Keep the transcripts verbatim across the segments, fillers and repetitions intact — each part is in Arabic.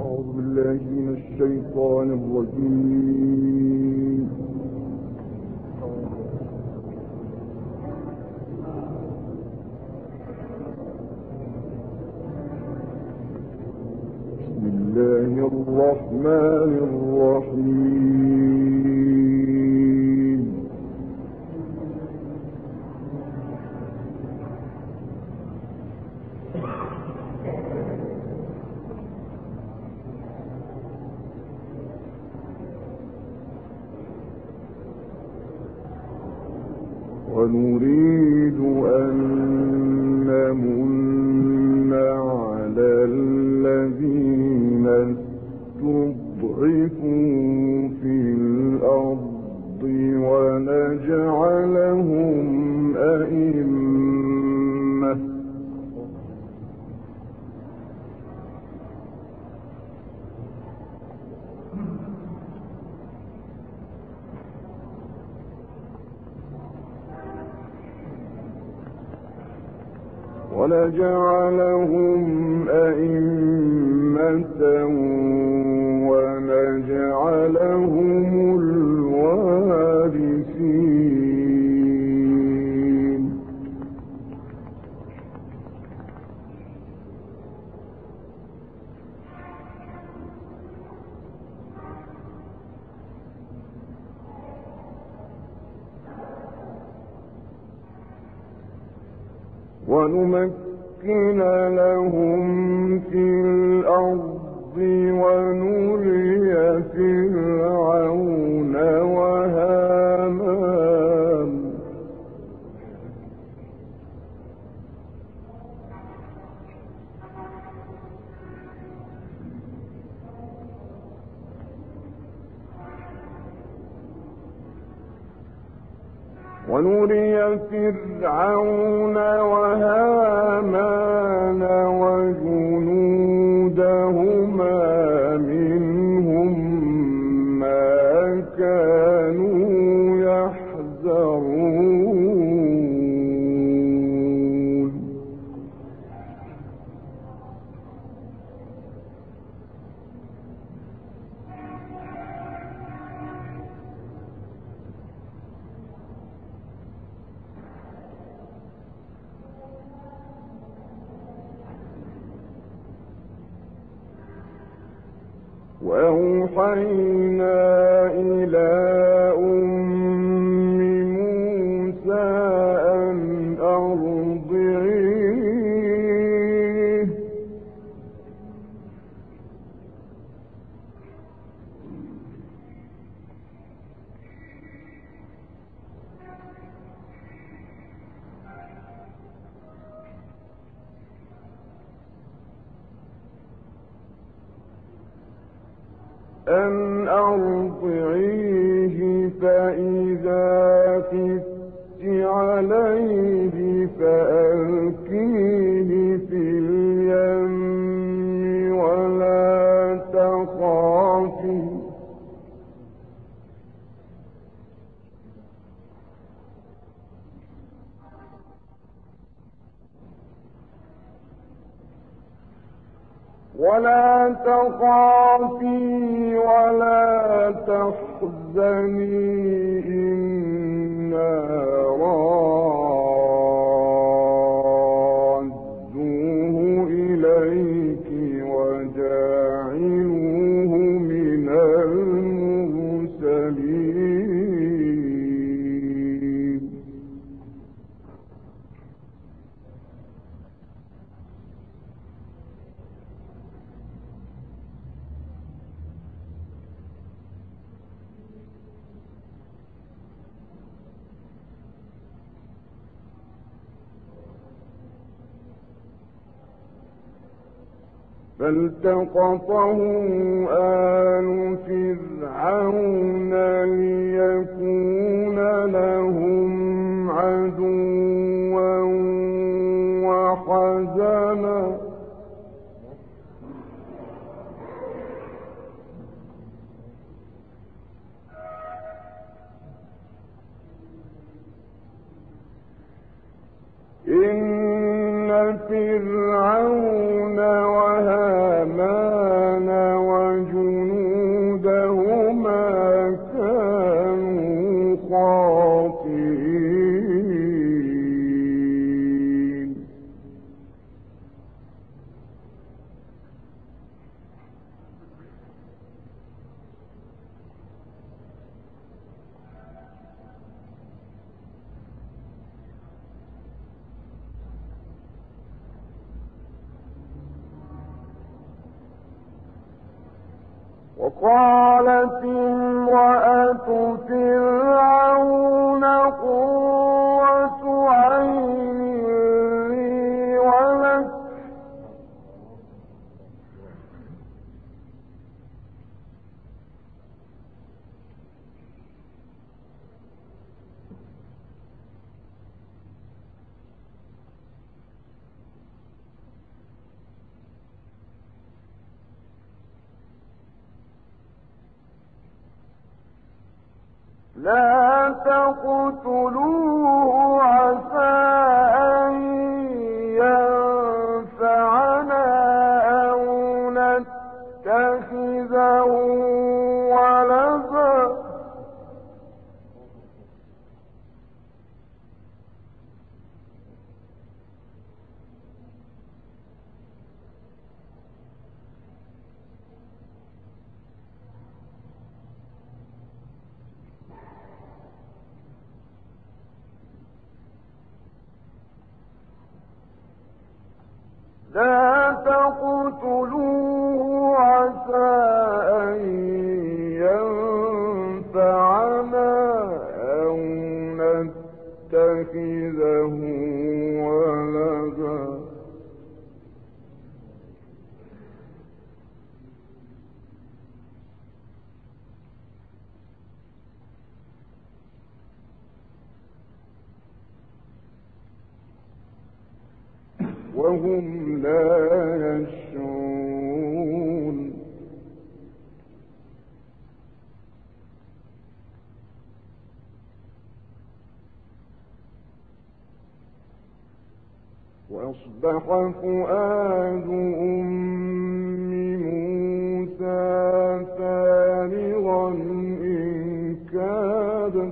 أعوذ بالله من الشيطان الرجيم. بسم الله الرحمن الرحيم. ونريد أن نمن على الذين استضعفوا في الأرض ونجعلهم أئمة ونجعلهم أئمة ونجعلهم الوارثين. ونمكن لهم في الأرض ونري فرعون وهامان ونري فرعون وهامان وجنودهما منهم ما كانوا يحذرون. وأوحينا إلى أم موسى أن أرضعيه أن أرضعيه فإذا خفت عليه فألقيه في اليم ولا تخافي ولا تخافي ولا تحزني إنا رادوه إليك وجاعلوه من المرسلين. فالتقطه آل فرعون ليكون لهم عدوا وحزنا إن فرعون وهامان وفرعون وجنودهما كانوا خاطئين. وقالت امرأة فرعون قرة عين لي ولك لا تقتلوه عسى أن ينفعنا أو نتخذه ولدا لا تقتلوه عسى أن ينفعنا أو نتخذه ولدا وهم لا يشعرون. وأصبح فؤاد أم موسى فارغا إن كادت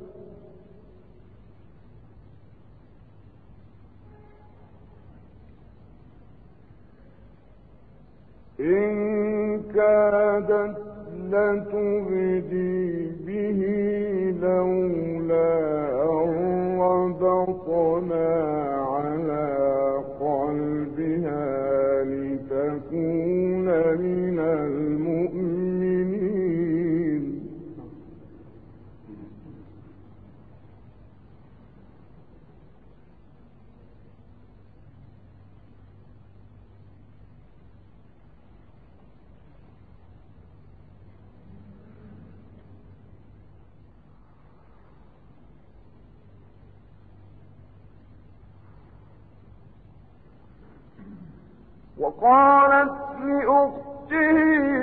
إن كادت لتبدي به لولا أن ربطنا على قلبها لتكون من المؤمنين. وقالت لأخته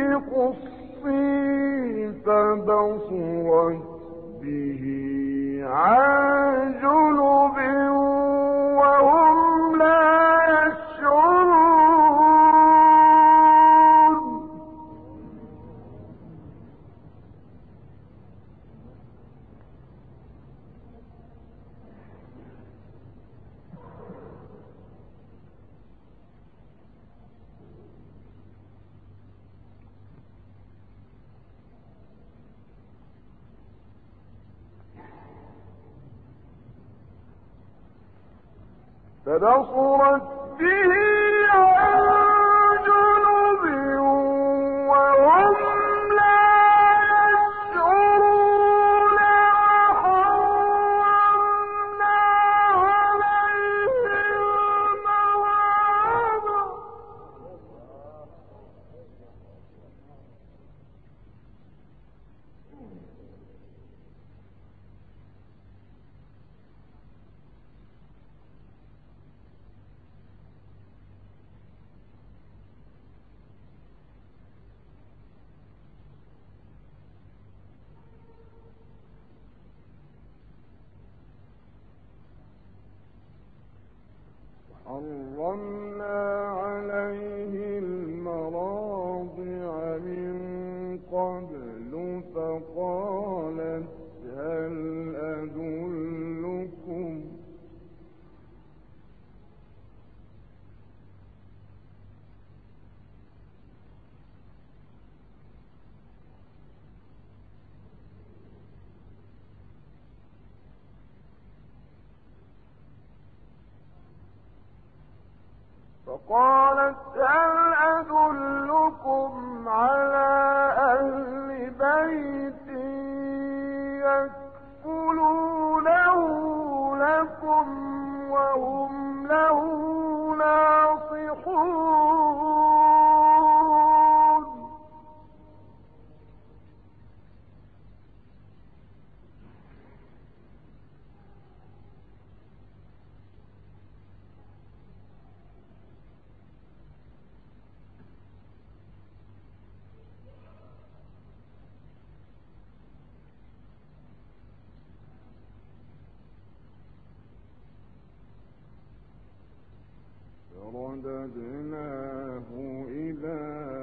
قصي فبصرت به عن جنب وهم لا يشعرون. فبصرت به عن جنب وهم لا يشعرون. وحرمنا عليه المراضع حرمنا عليه المراضع فقالت هل أدلكم على أهل بيت يكفلونه لكم وهم له ناصحون. فرددناه إلى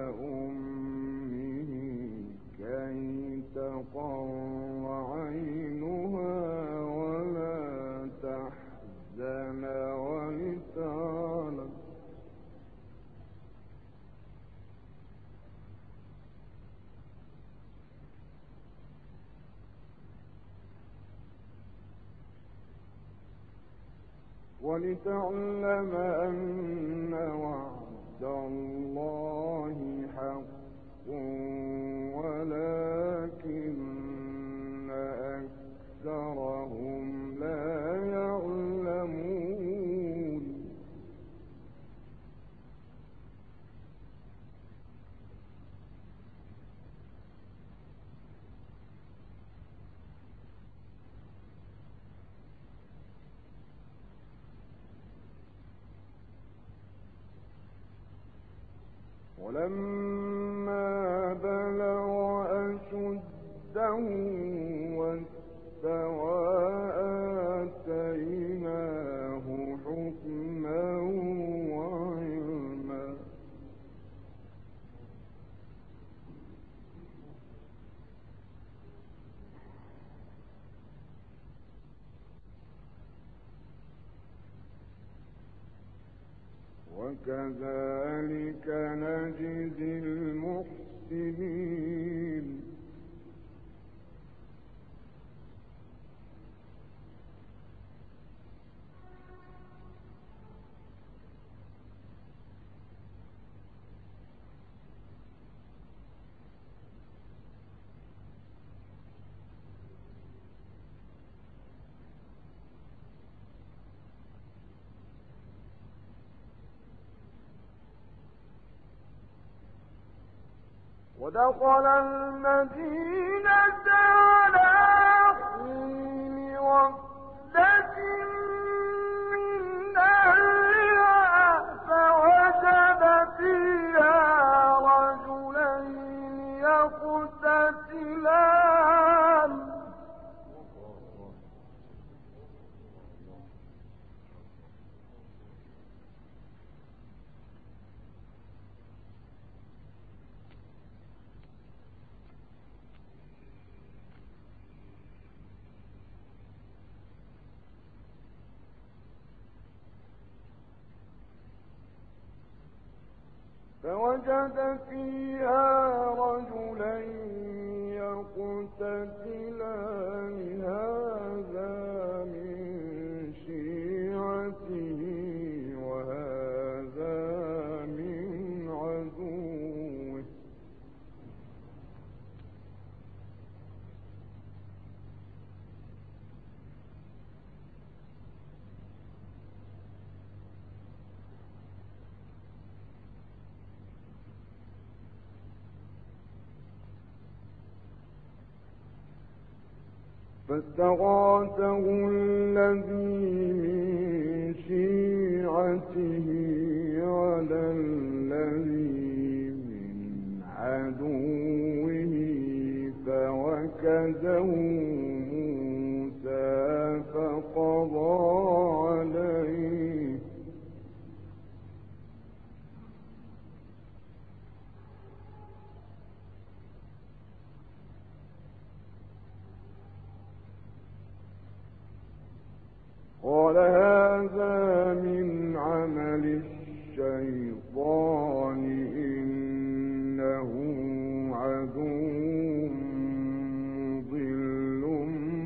أمه كي تقر عينها ولا تحزن ولتعلم ولتعلم أن وعد الله حق ولكن أكثرهم لا يعلمون. ولما بلغ أشده واستوى آتيناه حكما وعلما. وكذلك نجزي المحسنين. ودخل المدينة على حين غفلة من أهلها فوجد فيها رجلين يقتتلان فوجد فيها رجلين يقتتلان هذا من شيعته وهذا من عدوه فاستغاثه الذي من شيعته على الذي من عدوه فوكزه موسى فقضى عليه قال هذا من عمل الشيطان إنه عدو مضل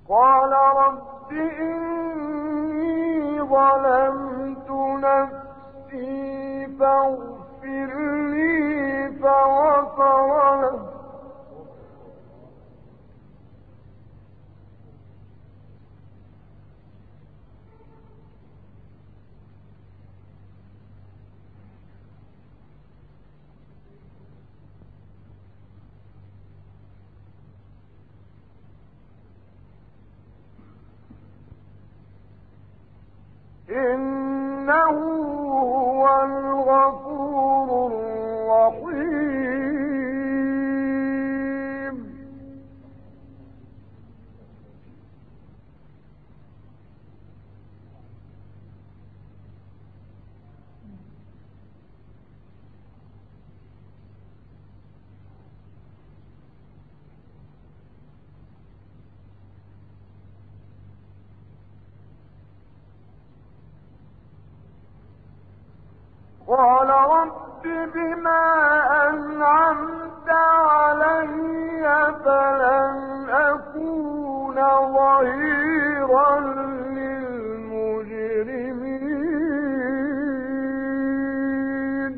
قال رب إني ظلمت نفسي فاغفر لي فغفر له إنه هو الغفور الرحيم قال رب بما أنعمت علي فلن أكون ظهيرا للمجرمين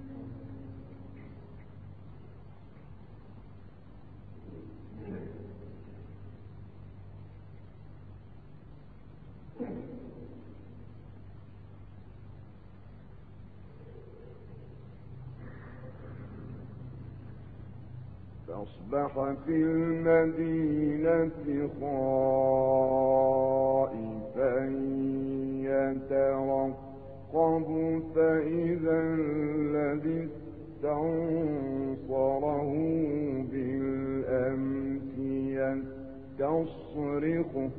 فأصبح في المدينة خائفا يترقب فإذا الذي استنصره بالأمس يستصرخه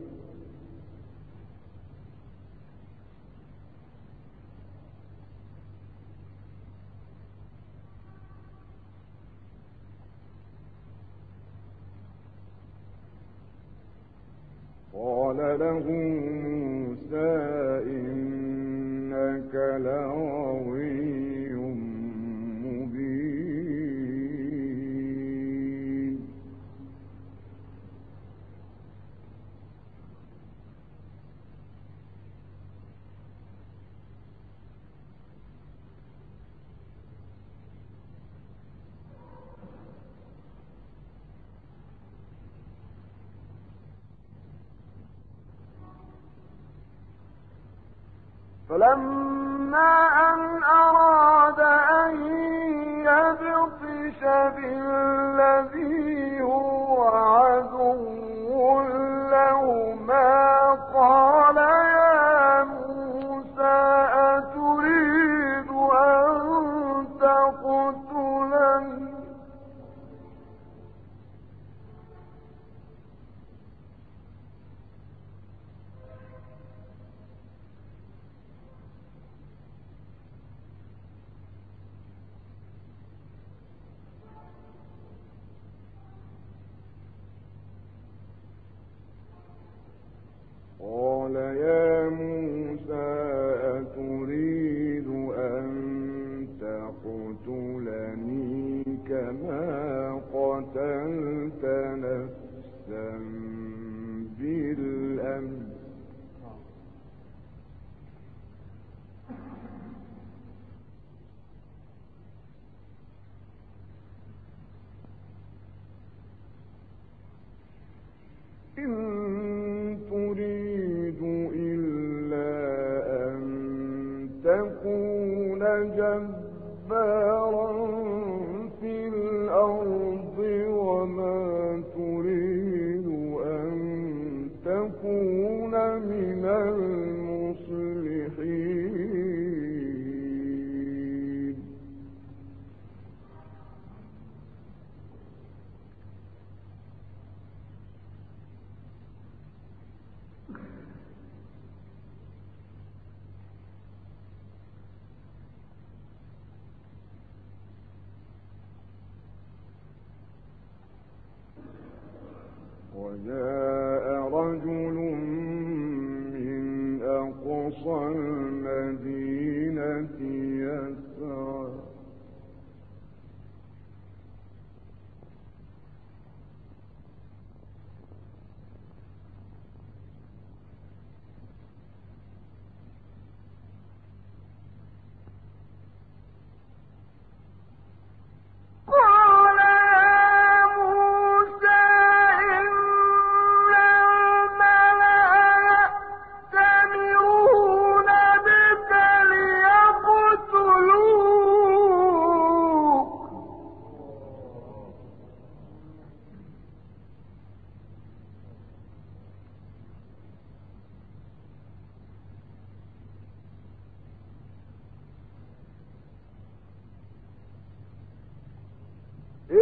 قال له موسى إنك لغوي مبين فلما أن أراد أن يبطش بالذي هو عدو لهما قال يا موسى أتريد أن تقتلني قال يا موسى أتريد أن تقتلني كما قتلت نفسا بالأمس إن تريد إلا أن تكون جبارا في الأرض وما تريد أن تكون من المصلحين وجاء رجل من أقصى المدينة يسعى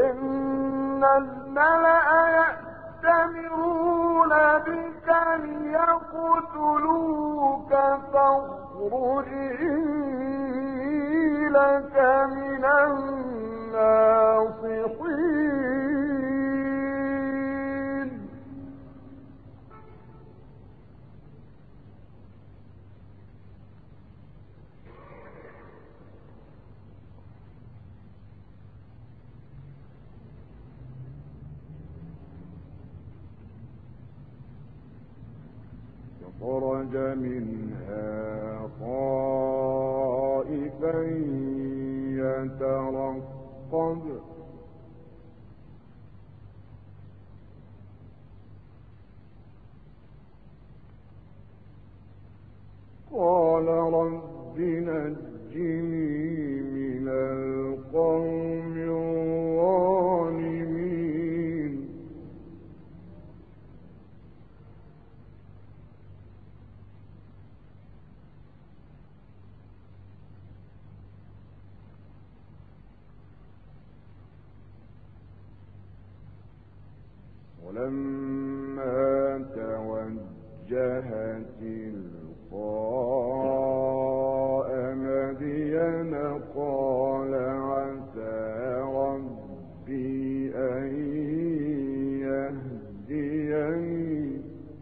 إن الملأ يأتمرون بك ليقتلوك فاخرج إني لك من الناصحين خرج منها خائفا يترقب قال رب نجني من القوم الظالمين ولما توجه تلقاء مدين قال عسى ربي أن يهديني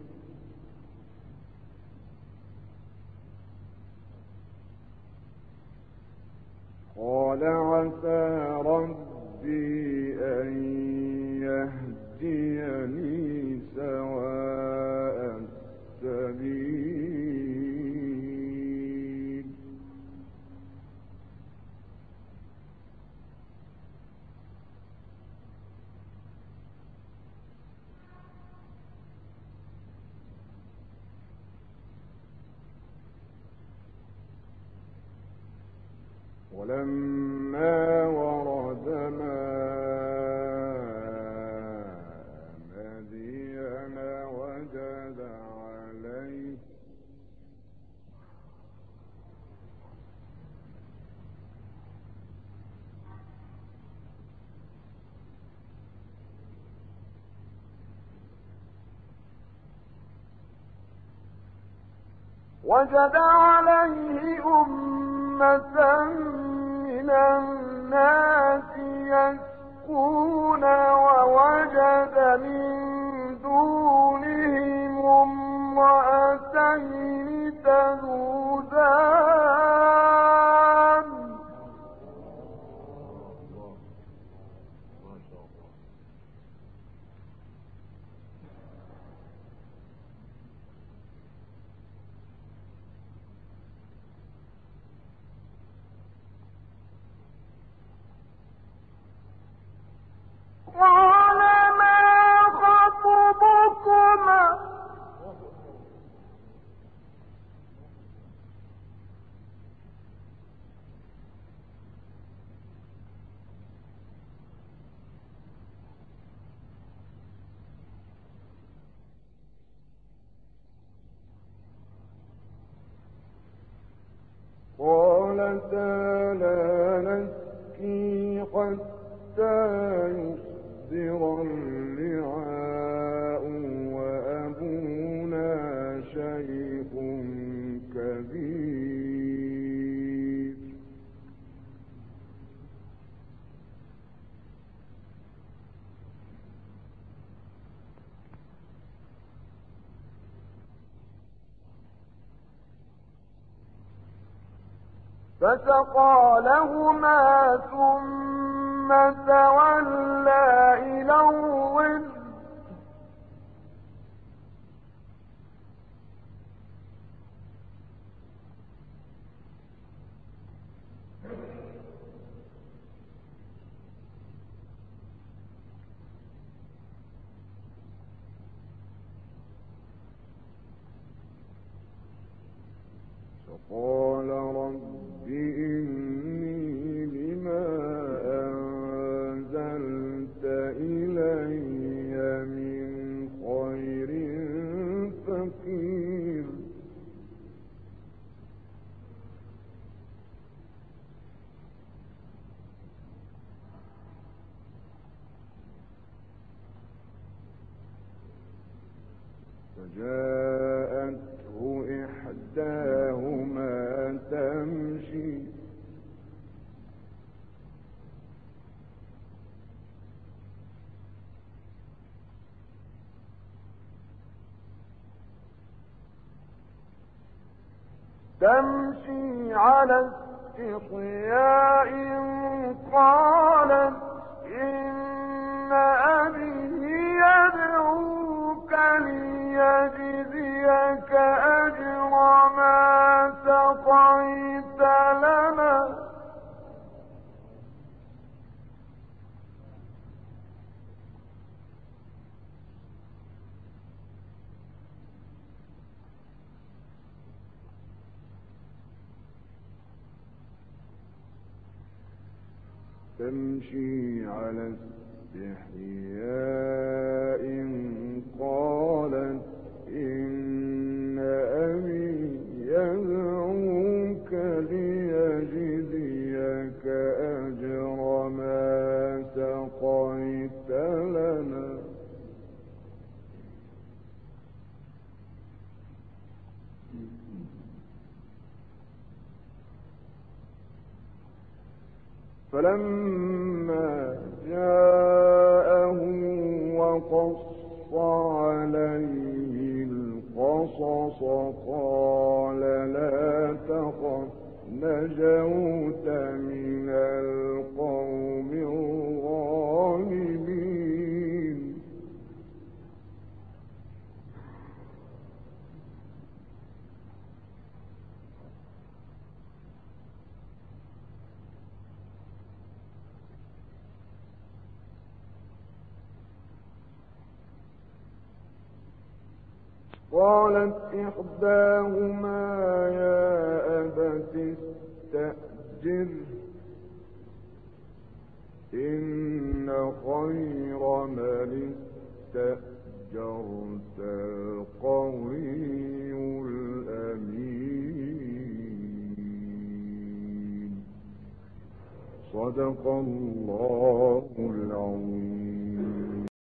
قال عسى ربي أن يهديني سواء السبيل ولما ورد ماء مدين وجد عليه وجد عليه أمة من الناس يسقون ووجد من دونهم امرأتين تذودان قال ما خطبكما قالتا لا نسقي حتى يصدر الرعاء وأبونا شيخ كبير فسقى لهما ثم تولى إلى الظل فقال رب إني لما أنزلت إلي من خير فقير فجاءته إحداهما تمشي تمشي على استحياء قالت إن أبي يدعوك ليجزيك أجر ما سقيت لنا تمشي على استحياء قالت إن أبي يدعوك ليجزيك أجر ما سقيت لنا فلما جاءه وقص عليه القصص قال لا تخف نجوت من القوم الظالمين قالت إحداهما يا أبت استأجره إن خير من استأجرت القوي الأمين صدق الله العظيم.